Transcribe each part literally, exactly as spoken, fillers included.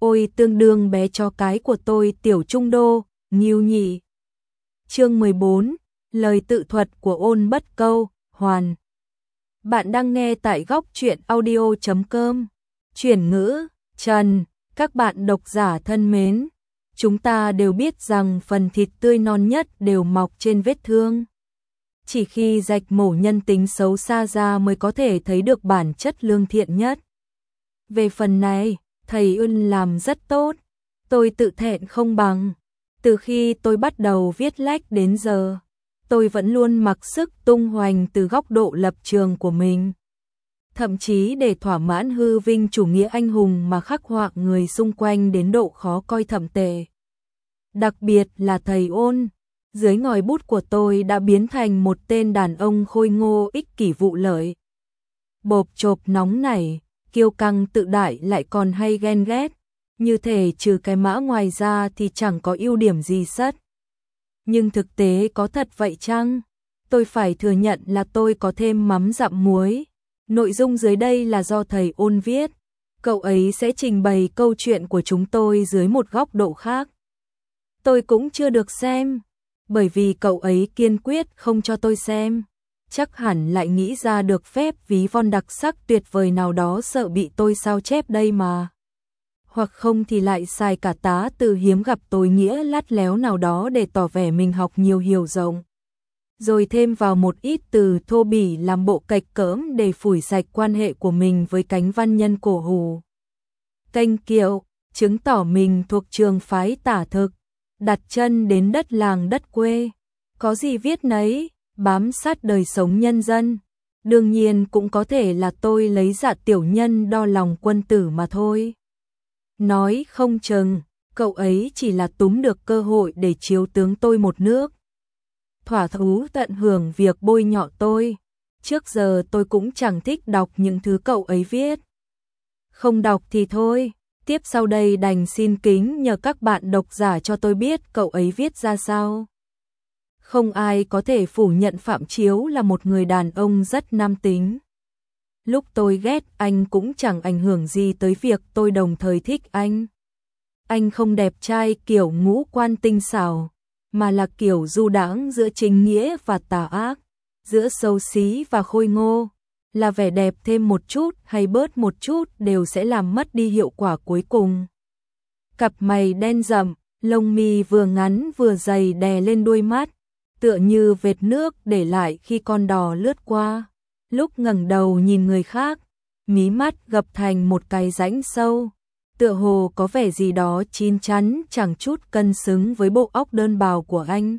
ôi tương đương bé cho cái của tôi tiểu trung đô, nghiêu nhị. Chương mười bốn, lời tự thuật của Ôn Bất Câu, Hoàn. Bạn đang nghe tại góc truyện audio chấm com. Chuyển ngữ, Trần, các bạn độc giả thân mến, chúng ta đều biết rằng phần thịt tươi non nhất đều mọc trên vết thương. Chỉ khi rạch mổ nhân tính xấu xa ra mới có thể thấy được bản chất lương thiện nhất. Về phần này, thầy Ưn làm rất tốt, tôi tự thẹn không bằng. Từ khi tôi bắt đầu viết lách đến giờ, tôi vẫn luôn mặc sức tung hoành từ góc độ lập trường của mình. Thậm chí để thỏa mãn hư vinh chủ nghĩa anh hùng mà khắc họa người xung quanh đến độ khó coi thậm tệ. Đặc biệt là thầy Ôn, dưới ngòi bút của tôi đã biến thành một tên đàn ông khôi ngô ích kỷ vụ lợi. Bộp chộp nóng nảy, kiêu căng tự đại lại còn hay ghen ghét, như thể trừ cái mã ngoài ra thì chẳng có ưu điểm gì sất. Nhưng thực tế có thật vậy chăng? Tôi phải thừa nhận là tôi có thêm mắm dặm muối. Nội dung dưới đây là do thầy Ôn viết. Cậu ấy sẽ trình bày câu chuyện của chúng tôi dưới một góc độ khác. Tôi cũng chưa được xem, bởi vì cậu ấy kiên quyết không cho tôi xem. Chắc hẳn lại nghĩ ra được phép ví von đặc sắc tuyệt vời nào đó sợ bị tôi sao chép đây mà. Hoặc không thì lại xài cả tá từ hiếm gặp tối nghĩa lắt léo nào đó để tỏ vẻ mình học nhiều hiểu rộng. Rồi thêm vào một ít từ thô bỉ làm bộ cạch cỡm để phủi sạch quan hệ của mình với cánh văn nhân cổ hủ. Kênh kiệu, chứng tỏ mình thuộc trường phái tả thực, đặt chân đến đất làng đất quê. Có gì viết nấy, bám sát đời sống nhân dân. Đương nhiên cũng có thể là tôi lấy dạ tiểu nhân đo lòng quân tử mà thôi. Nói không chừng, cậu ấy chỉ là túm được cơ hội để chiếu tướng tôi một nước. Thỏa thú tận hưởng việc bôi nhọ tôi. Trước giờ tôi cũng chẳng thích đọc những thứ cậu ấy viết. Không đọc thì thôi, tiếp sau đây đành xin kính nhờ các bạn độc giả cho tôi biết cậu ấy viết ra sao. Không ai có thể phủ nhận Phạm Chiếu là một người đàn ông rất nam tính. Lúc tôi ghét anh cũng chẳng ảnh hưởng gì tới việc tôi đồng thời thích anh. Anh không đẹp trai kiểu ngũ quan tinh xảo, mà là kiểu du đãng giữa chính nghĩa và tà ác, giữa xấu xí và khôi ngô, là vẻ đẹp thêm một chút hay bớt một chút đều sẽ làm mất đi hiệu quả cuối cùng. Cặp mày đen rậm, lông mi vừa ngắn vừa dày đè lên đuôi mắt, tựa như vệt nước để lại khi con đò lướt qua. Lúc ngẩng đầu nhìn người khác, mí mắt gập thành một cái rãnh sâu, tựa hồ có vẻ gì đó chín chắn chẳng chút cân xứng với bộ óc đơn bào của anh.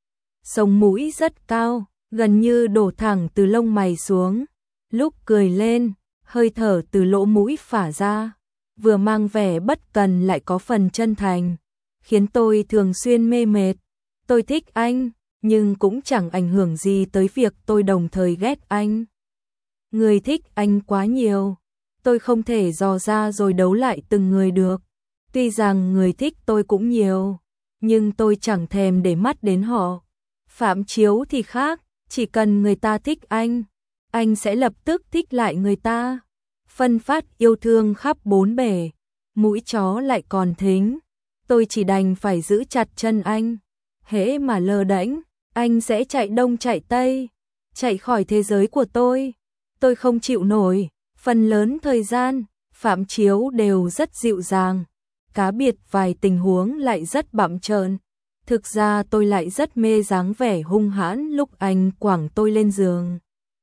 Sống mũi rất cao, gần như đổ thẳng từ lông mày xuống. Lúc cười lên, hơi thở từ lỗ mũi phả ra, vừa mang vẻ bất cần lại có phần chân thành, khiến tôi thường xuyên mê mệt. Tôi thích anh, nhưng cũng chẳng ảnh hưởng gì tới việc tôi đồng thời ghét anh. Người thích anh quá nhiều, tôi không thể dò ra rồi đấu lại từng người được. Tuy rằng người thích tôi cũng nhiều, nhưng tôi chẳng thèm để mắt đến họ. Phạm Chiếu thì khác, chỉ cần người ta thích anh, anh sẽ lập tức thích lại người ta. Phân phát yêu thương khắp bốn bể, mũi chó lại còn thính. Tôi chỉ đành phải giữ chặt chân anh. Hễ mà lơ đễnh, anh sẽ chạy đông chạy tây, chạy khỏi thế giới của tôi. Tôi không chịu nổi. Phần lớn thời gian, Phạm Chiếu đều rất dịu dàng, cá biệt vài tình huống lại rất bặm trợn. Thực ra tôi lại rất mê dáng vẻ hung hãn lúc anh quẳng tôi lên giường.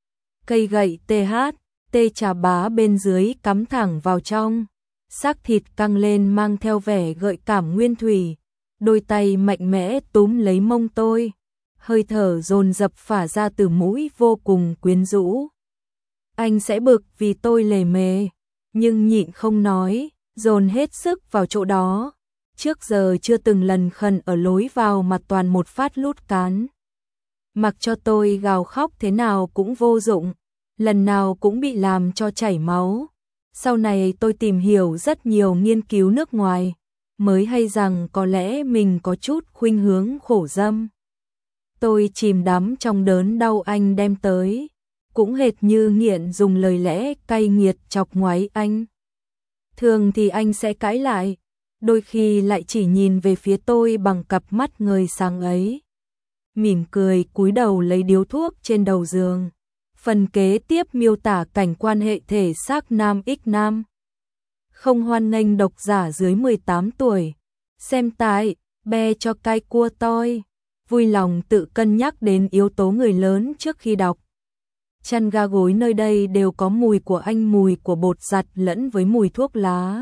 Cây gậy tê hát, tê trà bá bên dưới cắm thẳng vào trong, xác thịt căng lên mang theo vẻ gợi cảm nguyên thủy, đôi tay mạnh mẽ túm lấy mông tôi, hơi thở dồn dập phả ra từ mũi vô cùng quyến rũ. Anh sẽ bực vì tôi lề mề, nhưng nhịn không nói, dồn hết sức vào chỗ đó. Trước giờ chưa từng lần khẩn ở lối vào mà toàn một phát lút cán. Mặc cho tôi gào khóc thế nào cũng vô dụng, lần nào cũng bị làm cho chảy máu. Sau này tôi tìm hiểu rất nhiều nghiên cứu nước ngoài, mới hay rằng có lẽ mình có chút khuynh hướng khổ dâm. Tôi chìm đắm trong đớn đau anh đem tới, cũng hệt như nghiện dùng lời lẽ cay nghiệt chọc ngoáy anh. Thường thì anh sẽ cãi lại, đôi khi lại chỉ nhìn về phía tôi bằng cặp mắt ngời sáng ấy. Mỉm cười cúi đầu lấy điếu thuốc trên đầu giường. Phần kế tiếp miêu tả cảnh quan hệ thể xác nam x nam. Không hoan nghênh độc giả dưới mười tám tuổi. Xem tại, be cho cai cua toi. Vui lòng tự cân nhắc đến yếu tố người lớn trước khi đọc. Chăn ga gối nơi đây đều có mùi của anh, mùi của bột giặt lẫn với mùi thuốc lá.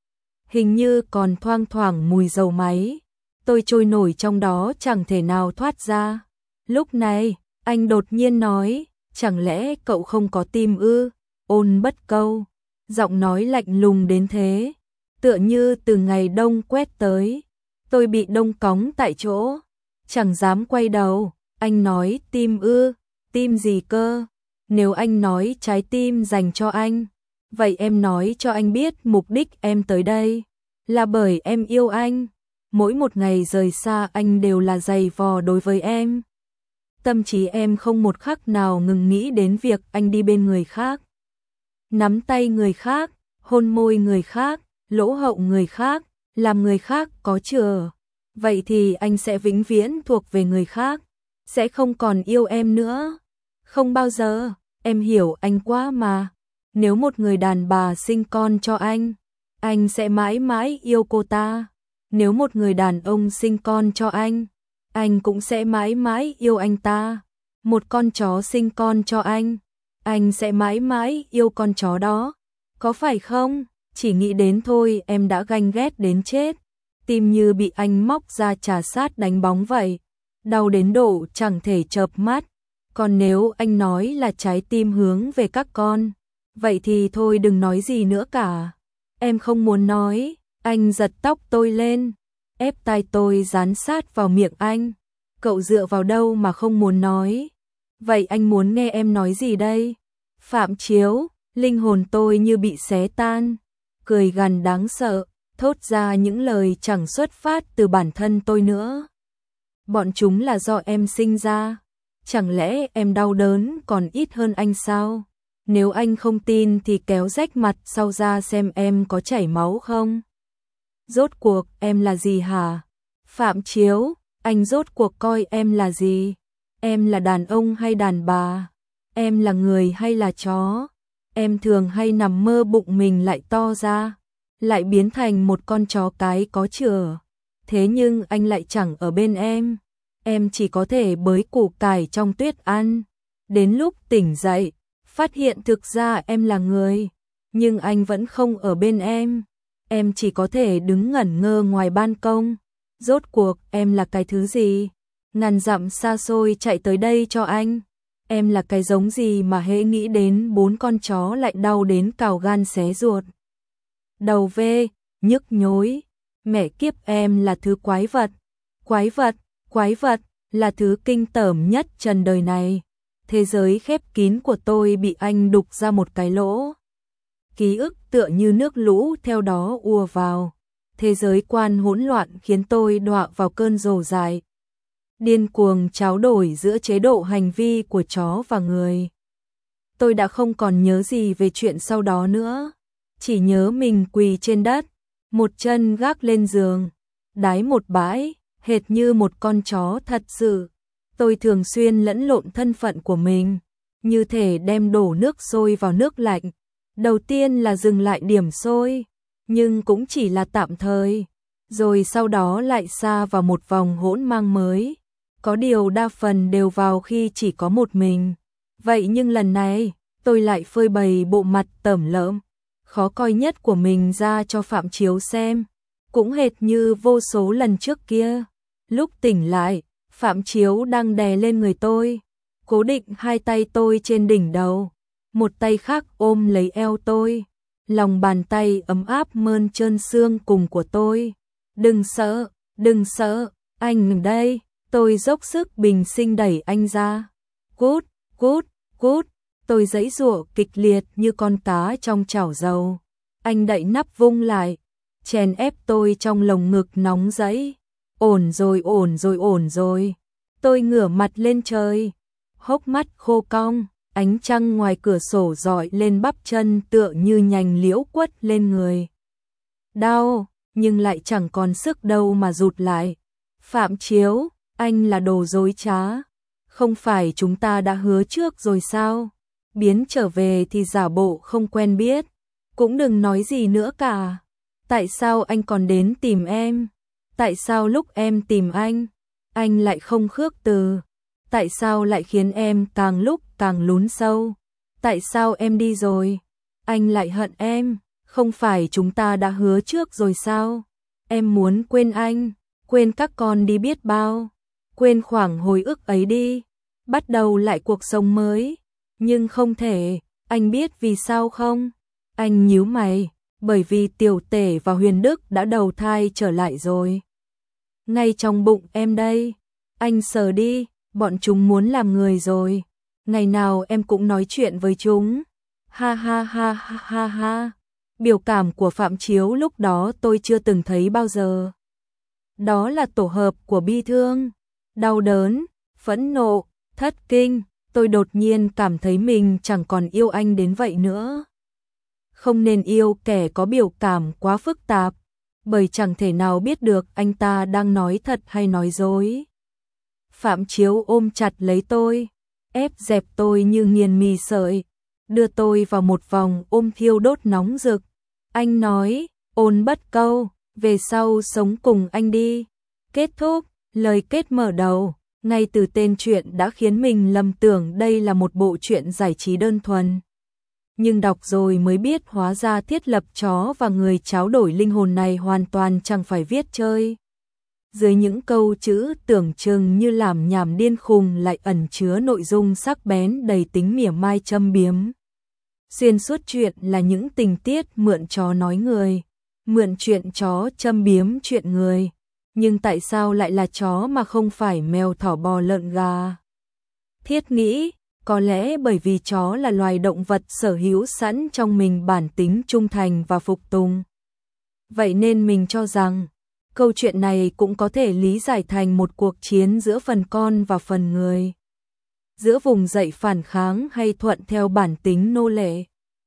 Hình như còn thoang thoảng mùi dầu máy. Tôi trôi nổi trong đó chẳng thể nào thoát ra. Lúc này, anh đột nhiên nói, chẳng lẽ cậu không có tim ư? Ôn Bất Câu, giọng nói lạnh lùng đến thế, tựa như từ ngày đông quét tới. Tôi bị đông cóng tại chỗ, chẳng dám quay đầu. Anh nói tim ư? Tim gì cơ? Nếu anh nói trái tim dành cho anh, vậy em nói cho anh biết mục đích em tới đây là bởi em yêu anh. Mỗi một ngày rời xa anh đều là giày vò đối với em. Tâm trí em không một khắc nào ngừng nghĩ đến việc anh đi bên người khác, nắm tay người khác, hôn môi người khác, lỗ hậu người khác, làm người khác có chừa. Vậy thì anh sẽ vĩnh viễn thuộc về người khác, sẽ không còn yêu em nữa. Không bao giờ, em hiểu anh quá mà. Nếu một người đàn bà sinh con cho anh, anh sẽ mãi mãi yêu cô ta. Nếu một người đàn ông sinh con cho anh, anh cũng sẽ mãi mãi yêu anh ta. Một con chó sinh con cho anh, anh sẽ mãi mãi yêu con chó đó. Có phải không? Chỉ nghĩ đến thôi em đã ganh ghét đến chết. Tim như bị anh móc ra trà sát đánh bóng vậy. Đau đến độ chẳng thể chợp mắt. Còn nếu anh nói là trái tim hướng về các con, vậy thì thôi đừng nói gì nữa cả. Em không muốn nói. Anh giật tóc tôi lên, ép tai tôi dán sát vào miệng anh. Cậu dựa vào đâu mà không muốn nói? Vậy anh muốn nghe em nói gì đây? Phạm Chiếu, linh hồn tôi như bị xé tan, cười gằn đáng sợ, thốt ra những lời chẳng xuất phát từ bản thân tôi nữa. Bọn chúng là do em sinh ra. Chẳng lẽ em đau đớn còn ít hơn anh sao? Nếu anh không tin thì kéo rách mặt sau ra xem em có chảy máu không? Rốt cuộc em là gì hả? Phạm Chiếu, anh rốt cuộc coi em là gì? Em là đàn ông hay đàn bà? Em là người hay là chó? Em thường hay nằm mơ bụng mình lại to ra, lại biến thành một con chó cái có chửa. Thế nhưng anh lại chẳng ở bên em. Em chỉ có thể bới củ cải trong tuyết ăn. Đến lúc tỉnh dậy, phát hiện thực ra em là người, nhưng anh vẫn không ở bên em. Em chỉ có thể đứng ngẩn ngơ ngoài ban công. Rốt cuộc em là cái thứ gì? Ngàn dặm xa xôi chạy tới đây cho anh. Em là cái giống gì mà hễ nghĩ đến bốn con chó lại đau đến cào gan xé ruột. Đầu vê, nhức nhối. Mẹ kiếp, em là thứ quái vật. Quái vật, quái vật, là thứ kinh tởm nhất trần đời này. Thế giới khép kín của tôi bị anh đục ra một cái lỗ. Ký ức tựa như nước lũ theo đó ùa vào. Thế giới quan hỗn loạn khiến tôi đọa vào cơn rồ dại. Điên cuồng tráo đổi giữa chế độ hành vi của chó và người. Tôi đã không còn nhớ gì về chuyện sau đó nữa. Chỉ nhớ mình quỳ trên đất, một chân gác lên giường, đái một bãi, hệt như một con chó thật sự. Tôi thường xuyên lẫn lộn thân phận của mình, như thể đem đổ nước sôi vào nước lạnh. Đầu tiên là dừng lại điểm sôi, nhưng cũng chỉ là tạm thời, rồi sau đó lại sa vào một vòng hỗn mang mới. Có điều đa phần đều vào khi chỉ có một mình. Vậy nhưng lần này, tôi lại phơi bày bộ mặt tởm lợm, khó coi nhất của mình ra cho Phạm Chiếu xem. Cũng hệt như vô số lần trước kia. Lúc tỉnh lại, Phạm Chiếu đang đè lên người tôi, cố định hai tay tôi trên đỉnh đầu, một tay khác ôm lấy eo tôi, lòng bàn tay ấm áp mơn trơn xương cùng của tôi. Đừng sợ, đừng sợ, anh ở đây. Tôi dốc sức bình sinh đẩy anh ra. Cút, cút, cút. Tôi giãy giụa kịch liệt như con cá trong chảo dầu. Anh đậy nắp vung lại, chèn ép tôi trong lồng ngực nóng rẫy. Ổn rồi, ổn rồi, ổn rồi. Tôi ngửa mặt lên trời, hốc mắt khô cong, ánh trăng ngoài cửa sổ rọi lên bắp chân tựa như nhành liễu quất lên người. Đau, nhưng lại chẳng còn sức đâu mà rụt lại. Phạm Chiếu, anh là đồ dối trá. Không phải chúng ta đã hứa trước rồi sao? Biến trở về thì giả bộ không quen biết. Cũng đừng nói gì nữa cả. Tại sao anh còn đến tìm em? Tại sao lúc em tìm anh, anh lại không khước từ? Tại sao lại khiến em càng lúc càng lún sâu? Tại sao em đi rồi, anh lại hận em? Không phải chúng ta đã hứa trước rồi sao? Em muốn quên anh, quên các con đi biết bao, quên khoảng hồi ức ấy đi, bắt đầu lại cuộc sống mới. Nhưng không thể, anh biết vì sao không? Anh nhíu mày, bởi vì Tiểu Tể và Huyền Đức đã đầu thai trở lại rồi. Ngay trong bụng em đây, anh sờ đi, bọn chúng muốn làm người rồi. Ngày nào em cũng nói chuyện với chúng. Ha ha ha ha ha ha. Biểu cảm của Phạm Chiếu lúc đó tôi chưa từng thấy bao giờ. Đó là tổ hợp của bi thương, đau đớn, phẫn nộ, thất kinh. Tôi đột nhiên cảm thấy mình chẳng còn yêu anh đến vậy nữa. Không nên yêu kẻ có biểu cảm quá phức tạp, bởi chẳng thể nào biết được anh ta đang nói thật hay nói dối. Phạm Chiếu ôm chặt lấy tôi, ép dẹp tôi như nghiền mì sợi, đưa tôi vào một vòng ôm thiêu đốt nóng rực. Anh nói, Ôn Bất Câu, về sau sống cùng anh đi. Kết thúc, lời kết mở đầu, ngay từ tên truyện đã khiến mình lầm tưởng đây là một bộ truyện giải trí đơn thuần. Nhưng đọc rồi mới biết hóa ra thiết lập chó và người tráo đổi linh hồn này hoàn toàn chẳng phải viết chơi. Dưới những câu chữ tưởng chừng như làm nhảm điên khùng lại ẩn chứa nội dung sắc bén đầy tính mỉa mai châm biếm. Xuyên suốt chuyện là những tình tiết mượn chó nói người, mượn chuyện chó châm biếm chuyện người. Nhưng tại sao lại là chó mà không phải mèo thỏ bò lợn gà? Thiết nghĩ, có lẽ bởi vì chó là loài động vật sở hữu sẵn trong mình bản tính trung thành và phục tùng. Vậy nên mình cho rằng, câu chuyện này cũng có thể lý giải thành một cuộc chiến giữa phần con và phần người. Giữa vùng dậy phản kháng hay thuận theo bản tính nô lệ.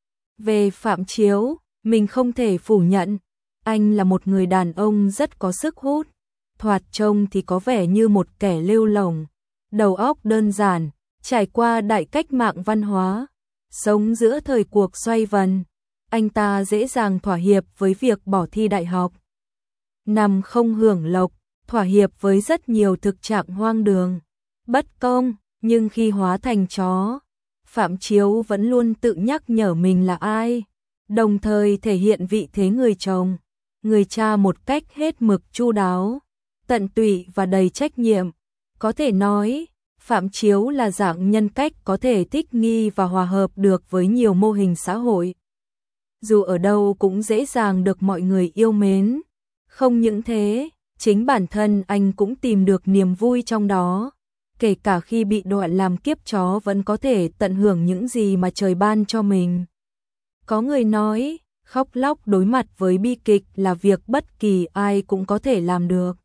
Về Phạm Chiếu, mình không thể phủ nhận, anh là một người đàn ông rất có sức hút. Thoạt trông thì có vẻ như một kẻ lêu lổng, đầu óc đơn giản, trải qua đại cách mạng văn hóa, sống giữa thời cuộc xoay vần. Anh ta dễ dàng thỏa hiệp với việc bỏ thi đại học, nằm không hưởng lộc, thỏa hiệp với rất nhiều thực trạng hoang đường, bất công. Nhưng khi hóa thành chó, Phạm Chiếu vẫn luôn tự nhắc nhở mình là ai, đồng thời thể hiện vị thế người chồng, người cha một cách hết mực chu đáo, tận tụy và đầy trách nhiệm. Có thể nói, Phạm Chiếu là dạng nhân cách có thể thích nghi và hòa hợp được với nhiều mô hình xã hội. Dù ở đâu cũng dễ dàng được mọi người yêu mến. Không những thế, chính bản thân anh cũng tìm được niềm vui trong đó. Kể cả khi bị đọa làm kiếp chó vẫn có thể tận hưởng những gì mà trời ban cho mình. Có người nói, khóc lóc đối mặt với bi kịch là việc bất kỳ ai cũng có thể làm được.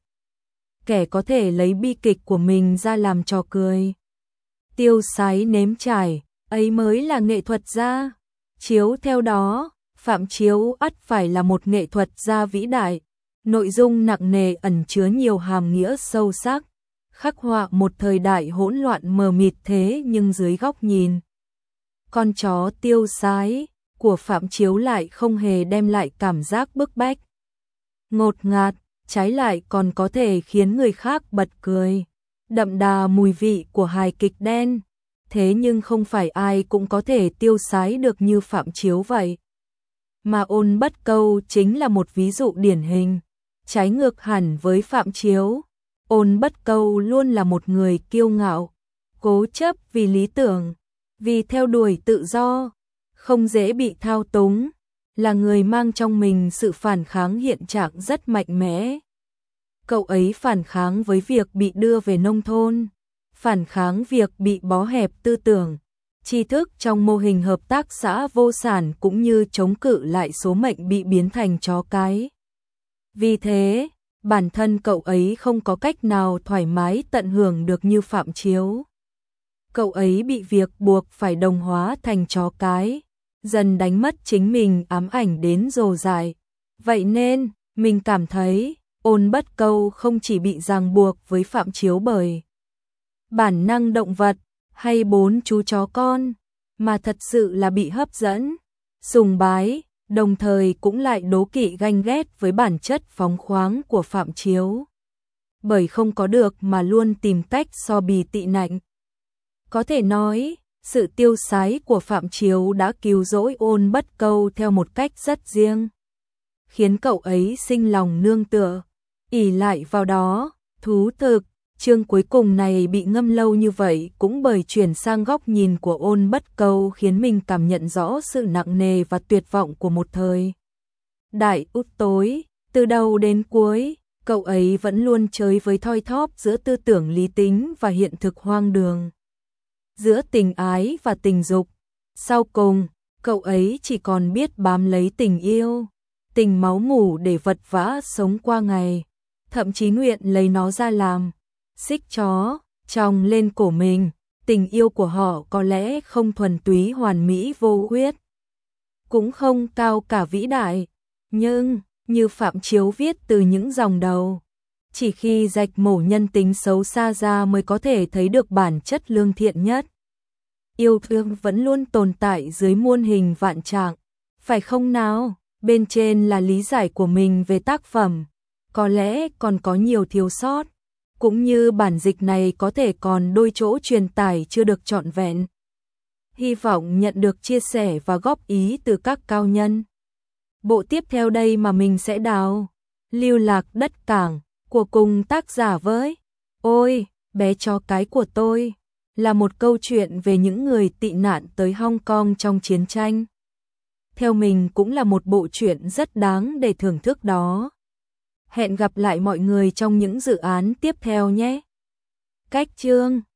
Kẻ có thể lấy bi kịch của mình ra làm trò cười, tiêu sái nếm trải, ấy mới là nghệ thuật gia. Chiếu theo đó, Phạm Chiếu ắt phải là một nghệ thuật gia vĩ đại. Nội dung nặng nề ẩn chứa nhiều hàm nghĩa sâu sắc, khắc họa một thời đại hỗn loạn mờ mịt thế nhưng dưới góc nhìn con chó tiêu sái của Phạm Chiếu lại không hề đem lại cảm giác bức bách, ngột ngạt, trái lại còn có thể khiến người khác bật cười, đậm đà mùi vị của hài kịch đen. Thế nhưng không phải ai cũng có thể tiêu sái được như Phạm Chiếu vậy. Mà Ôn Bất Câu chính là một ví dụ điển hình. Trái ngược hẳn với Phạm Chiếu, Ôn Bất Câu luôn là một người kiêu ngạo, cố chấp vì lý tưởng, vì theo đuổi tự do, không dễ bị thao túng, là người mang trong mình sự phản kháng hiện trạng rất mạnh mẽ. Cậu ấy phản kháng với việc bị đưa về nông thôn, phản kháng việc bị bó hẹp tư tưởng, tri thức trong mô hình hợp tác xã vô sản cũng như chống cự lại số mệnh bị biến thành chó cái. Vì thế, bản thân cậu ấy không có cách nào thoải mái tận hưởng được như Phạm Chiếu. Cậu ấy bị việc buộc phải đồng hóa thành chó cái, dần đánh mất chính mình, ám ảnh đến rồ dại. Vậy nên, Mình cảm thấy Ôn Bất Câu không chỉ bị ràng buộc với Phạm Chiếu bởi bản năng động vật hay bốn chú chó con, mà thật sự là bị hấp dẫn, sùng bái, đồng thời cũng lại đố kỵ ganh ghét với bản chất phóng khoáng của Phạm Chiếu. Bởi không có được mà luôn tìm cách so bì tị nạnh. Có thể nói, sự tiêu sái của Phạm Chiếu đã cứu rỗi Ôn Bất Câu theo một cách rất riêng, khiến cậu ấy sinh lòng nương tựa, ỷ lại vào đó. Thú thực, chương cuối cùng này bị ngâm lâu như vậy cũng bởi chuyển sang góc nhìn của Ôn Bất Câu khiến mình cảm nhận rõ sự nặng nề và tuyệt vọng của một thời đại út tối. Từ đầu đến cuối, cậu ấy vẫn luôn chơi với thoi thóp giữa tư tưởng lý tính và hiện thực hoang đường, giữa tình ái và tình dục. Sau cùng, cậu ấy chỉ còn biết bám lấy tình yêu, tình máu mủ để vật vã sống qua ngày, thậm chí nguyện lấy nó ra làm xích chó chòng lên cổ mình. Tình yêu của họ có lẽ không thuần túy hoàn mỹ vô huyết, cũng không cao cả vĩ đại, nhưng như Phạm Chiếu viết từ những dòng đầu, chỉ khi rạch mổ nhân tính xấu xa ra mới có thể thấy được bản chất lương thiện nhất. Yêu thương vẫn luôn tồn tại dưới muôn hình vạn trạng, phải không nào? Bên trên là lý giải của mình về tác phẩm, có lẽ còn có nhiều thiếu sót, cũng như bản dịch này có thể còn đôi chỗ truyền tải chưa được trọn vẹn. Hy vọng nhận được chia sẻ và góp ý từ các cao nhân. Bộ tiếp theo đây mà mình sẽ đào Lưu Lạc Đất Cảng của cùng tác giả với Ôi, bé chó cái của tôi, là một câu chuyện về những người tị nạn tới Hong Kong trong chiến tranh. Theo mình cũng là một bộ truyện rất đáng để thưởng thức đó. Hẹn gặp lại mọi người trong những dự án tiếp theo nhé. Cách chương